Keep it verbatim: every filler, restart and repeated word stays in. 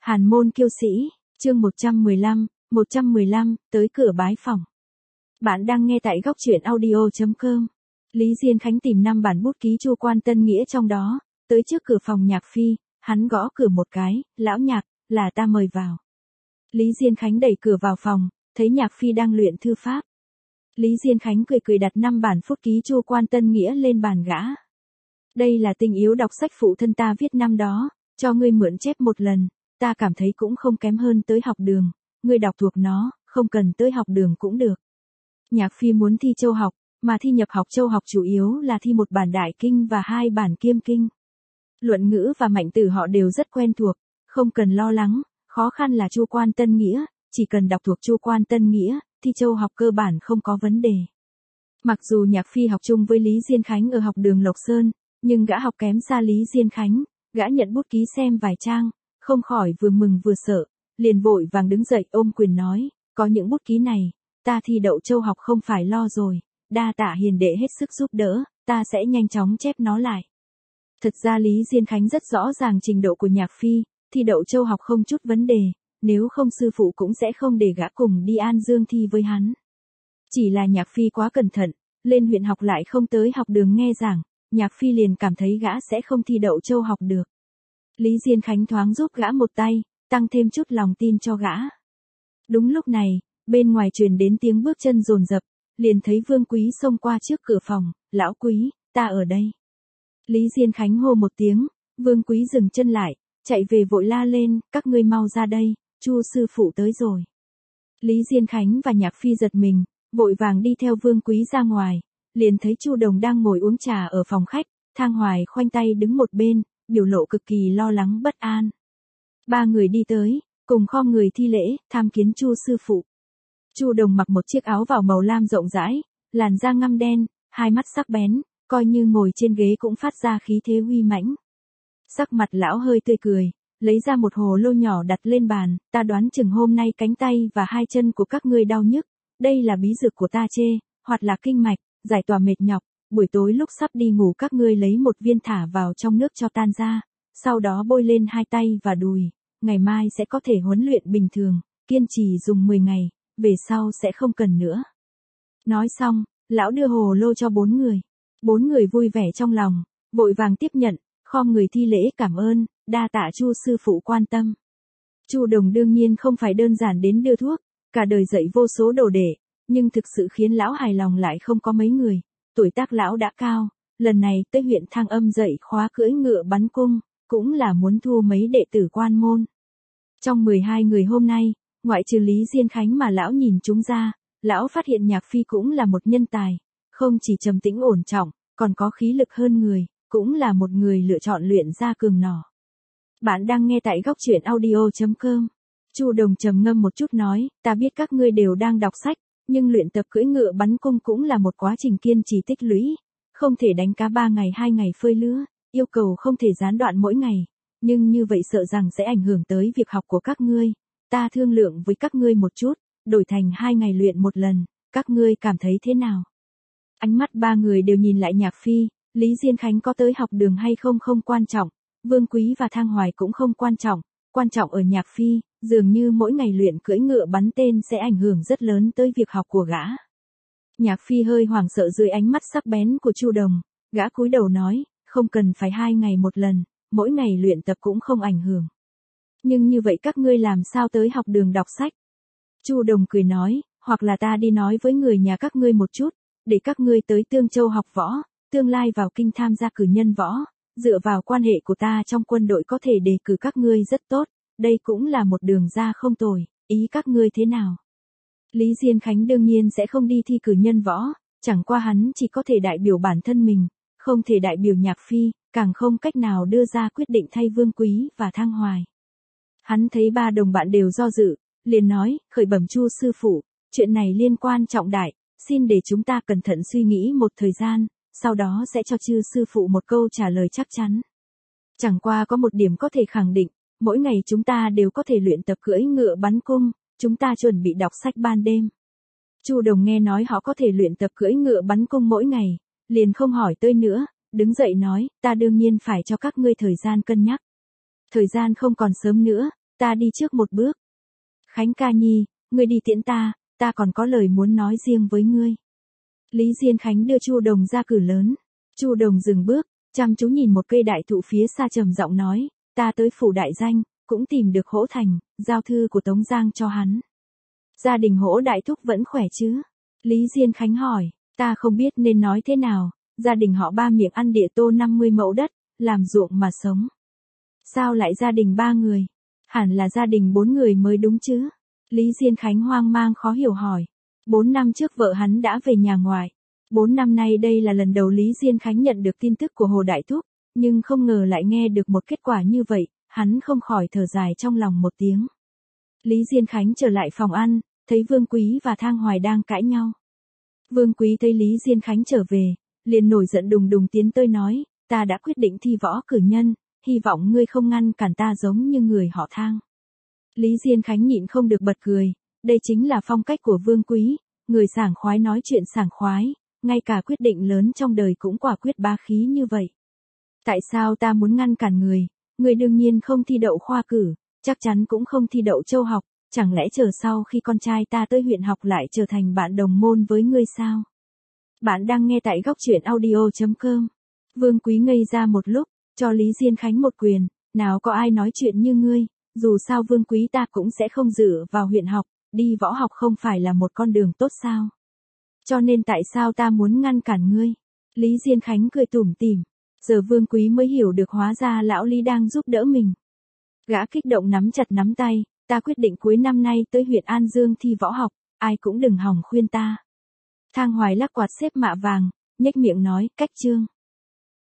Hàn môn kiêu sĩ, chương một trăm mười lăm, một trăm mười lăm, tới cửa bái phỏng. Bạn đang nghe tại góc truyện audio chấm com. Lý Diên Khánh tìm năm bản bút ký Chu Quan Tân Nghĩa trong đó, tới trước cửa phòng Nhạc Phi, hắn gõ cửa một cái, lão Nhạc, là ta mời vào. Lý Diên Khánh đẩy cửa vào phòng, thấy Nhạc Phi đang luyện thư pháp. Lý Diên Khánh cười cười đặt năm bản bút ký Chu Quan Tân Nghĩa lên bàn gã. Đây là Tình Yếu đọc sách phụ thân ta viết năm đó, cho ngươi mượn chép một lần, ta cảm thấy cũng không kém hơn tới học đường, ngươi đọc thuộc nó, không cần tới học đường cũng được. Nhạc Phi muốn thi châu học, mà thi nhập học châu học chủ yếu là thi một bản đại kinh và hai bản kiêm kinh. Luận ngữ và mạnh tử họ đều rất quen thuộc, không cần lo lắng, khó khăn là Chu Quan Tân Nghĩa, chỉ cần đọc thuộc Chu Quan Tân Nghĩa, thi châu học cơ bản không có vấn đề. Mặc dù Nhạc Phi học chung với Lý Diên Khánh ở học đường Lộc Sơn, nhưng gã học kém xa Lý Diên Khánh, gã nhận bút ký xem vài trang, không khỏi vừa mừng vừa sợ, liền vội vàng đứng dậy ôm quyền nói, có những bút ký này, ta thi đậu châu học không phải lo rồi, đa tạ hiền đệ hết sức giúp đỡ, ta sẽ nhanh chóng chép nó lại. Thật ra Lý Diên Khánh rất rõ ràng trình độ của Nhạc Phi, thi đậu châu học không chút vấn đề, nếu không sư phụ cũng sẽ không để gã cùng đi An Dương thi với hắn. Chỉ là Nhạc Phi quá cẩn thận, lên huyện học lại không tới học đường nghe giảng, Nhạc Phi liền cảm thấy gã sẽ không thi đậu châu học được. Lý Diên Khánh thoáng giúp gã một tay, tăng thêm chút lòng tin cho gã. Đúng lúc này, bên ngoài truyền đến tiếng bước chân dồn dập, liền thấy Vương Quý xông qua trước cửa phòng, lão Quý, ta ở đây. Lý Diên Khánh hô một tiếng, Vương Quý dừng chân lại, chạy về vội la lên, các ngươi mau ra đây, Chu sư phụ tới rồi. Lý Diên Khánh và Nhạc Phi giật mình, vội vàng đi theo Vương Quý ra ngoài, liền thấy Chu Đồng đang ngồi uống trà ở phòng khách, Thang Hoài khoanh tay đứng một bên, biểu lộ cực kỳ lo lắng bất an. Ba người đi tới, cùng khom người thi lễ, tham kiến Chu sư phụ. Chu Đồng mặc một chiếc áo vào màu lam rộng rãi, làn da ngăm đen, hai mắt sắc bén, coi như ngồi trên ghế cũng phát ra khí thế uy mãnh. Sắc mặt lão hơi tươi cười, lấy ra một hồ lô nhỏ đặt lên bàn, ta đoán chừng hôm nay cánh tay và hai chân của các ngươi đau nhức, đây là bí dược của ta chê, hoặc là kinh mạch, giải tỏa mệt nhọc, buổi tối lúc sắp đi ngủ các ngươi lấy một viên thả vào trong nước cho tan ra, sau đó bôi lên hai tay và đùi, ngày mai sẽ có thể huấn luyện bình thường, kiên trì dùng mười ngày, về sau sẽ không cần nữa. Nói xong, lão đưa hồ lô cho bốn người, bốn người vui vẻ trong lòng, vội vàng tiếp nhận, khom người thi lễ cảm ơn, đa tạ Chu sư phụ quan tâm. Chu Đồng đương nhiên không phải đơn giản đến đưa thuốc, cả đời dạy vô số đồ đệ, nhưng thực sự khiến lão hài lòng lại không có mấy người, tuổi tác lão đã cao, lần này tới huyện Thang Âm dạy khóa cưỡi ngựa bắn cung, cũng là muốn thu mấy đệ tử quan môn. Trong mười hai người hôm nay, ngoại trừ Lý Diên Khánh mà lão nhìn chúng ra, lão phát hiện Nhạc Phi cũng là một nhân tài, không chỉ trầm tĩnh ổn trọng, còn có khí lực hơn người, cũng là một người lựa chọn luyện ra cường nỏ. Bạn đang nghe tại góc truyện audio chấm com. Chu Đồng trầm ngâm một chút nói, ta biết các ngươi đều đang đọc sách, nhưng luyện tập cưỡi ngựa bắn cung cũng là một quá trình kiên trì tích lũy, không thể đánh cá ba ngày hai ngày phơi lứa, yêu cầu không thể gián đoạn mỗi ngày, nhưng như vậy sợ rằng sẽ ảnh hưởng tới việc học của các ngươi, ta thương lượng với các ngươi một chút, đổi thành hai ngày luyện một lần, các ngươi cảm thấy thế nào? Ánh mắt ba người đều nhìn lại Nhạc Phi, Lý Diên Khánh có tới học đường hay không không quan trọng, Vương Quý và Thang Hoài cũng không quan trọng, quan trọng ở Nhạc Phi, dường như mỗi ngày luyện cưỡi ngựa bắn tên sẽ ảnh hưởng rất lớn tới việc học của gã. Nhạc Phi hơi hoảng sợ dưới ánh mắt sắc bén của Chu Đồng, gã cúi đầu nói, không cần phải hai ngày một lần, mỗi ngày luyện tập cũng không ảnh hưởng. Nhưng như vậy các ngươi làm sao tới học đường đọc sách? Chu Đồng cười nói, hoặc là ta đi nói với người nhà các ngươi một chút, để các ngươi tới Tương Châu học võ, tương lai vào kinh tham gia cử nhân võ, dựa vào quan hệ của ta trong quân đội có thể đề cử các ngươi rất tốt, đây cũng là một đường ra không tồi, ý các ngươi thế nào? Lý Diên Khánh đương nhiên sẽ không đi thi cử nhân võ, chẳng qua hắn chỉ có thể đại biểu bản thân mình, không thể đại biểu Nhạc Phi, càng không cách nào đưa ra quyết định thay Vương Quý và Thang Hoài. Hắn thấy ba đồng bạn đều do dự, liền nói, khởi bẩm Chu sư phụ, chuyện này liên quan trọng đại, xin để chúng ta cẩn thận suy nghĩ một thời gian, sau đó sẽ cho Chư sư phụ một câu trả lời chắc chắn. Chẳng qua có một điểm có thể khẳng định, mỗi ngày chúng ta đều có thể luyện tập cưỡi ngựa bắn cung, chúng ta chuẩn bị đọc sách ban đêm. Chu Đồng nghe nói họ có thể luyện tập cưỡi ngựa bắn cung mỗi ngày, liền không hỏi tới nữa, đứng dậy nói, ta đương nhiên phải cho các ngươi thời gian cân nhắc. Thời gian không còn sớm nữa, ta đi trước một bước. Khánh ca nhi, ngươi đi tiễn ta, ta còn có lời muốn nói riêng với ngươi. Lý Diên Khánh đưa Chu Đồng ra cửa lớn. Chu Đồng dừng bước, chăm chú nhìn một cây đại thụ phía xa trầm giọng nói, ta tới phủ đại danh, cũng tìm được Hỗ Thành, giao thư của Tống Giang cho hắn. Gia đình Hỗ đại thúc vẫn khỏe chứ? Lý Diên Khánh hỏi, ta không biết nên nói thế nào, gia đình họ ba miệng ăn địa tô năm mươi mẫu đất, làm ruộng mà sống. Sao lại gia đình ba người? Hẳn là gia đình bốn người mới đúng chứ? Lý Diên Khánh hoang mang khó hiểu hỏi. Bốn năm trước vợ hắn đã về nhà ngoại. Bốn năm nay đây là lần đầu Lý Diên Khánh nhận được tin tức của Hồ Đại Thúc, nhưng không ngờ lại nghe được một kết quả như vậy, hắn không khỏi thở dài trong lòng một tiếng. Lý Diên Khánh trở lại phòng ăn, thấy Vương Quý và Thang Hoài đang cãi nhau. Vương Quý thấy Lý Diên Khánh trở về, liền nổi giận đùng đùng tiến tới nói, ta đã quyết định thi võ cử nhân, hy vọng ngươi không ngăn cản ta giống như người họ Thang. Lý Diên Khánh nhịn không được bật cười, đây chính là phong cách của Vương Quý, người sảng khoái nói chuyện sảng khoái, ngay cả quyết định lớn trong đời cũng quả quyết bá khí như vậy. Tại sao ta muốn ngăn cản người, người đương nhiên không thi đậu khoa cử, chắc chắn cũng không thi đậu châu học, chẳng lẽ chờ sau khi con trai ta tới huyện học lại trở thành bạn đồng môn với ngươi sao? Bạn đang nghe tại góc truyện audio chấm com. Vương Quý ngây ra một lúc, cho Lý Diên Khánh một quyền, nào có ai nói chuyện như ngươi, dù sao Vương Quý ta cũng sẽ không dựa vào huyện học, đi võ học không phải là một con đường tốt sao? Cho nên tại sao ta muốn ngăn cản ngươi? Lý Diên Khánh cười tủm tỉm, giờ Vương Quý mới hiểu được hóa ra lão Lý đang giúp đỡ mình. Gã kích động nắm chặt nắm tay, ta quyết định cuối năm nay tới huyện An Dương thi võ học, ai cũng đừng hòng khuyên ta. Thang Hoài lắc quạt xếp mạ vàng, nhếch miệng nói, cách chương.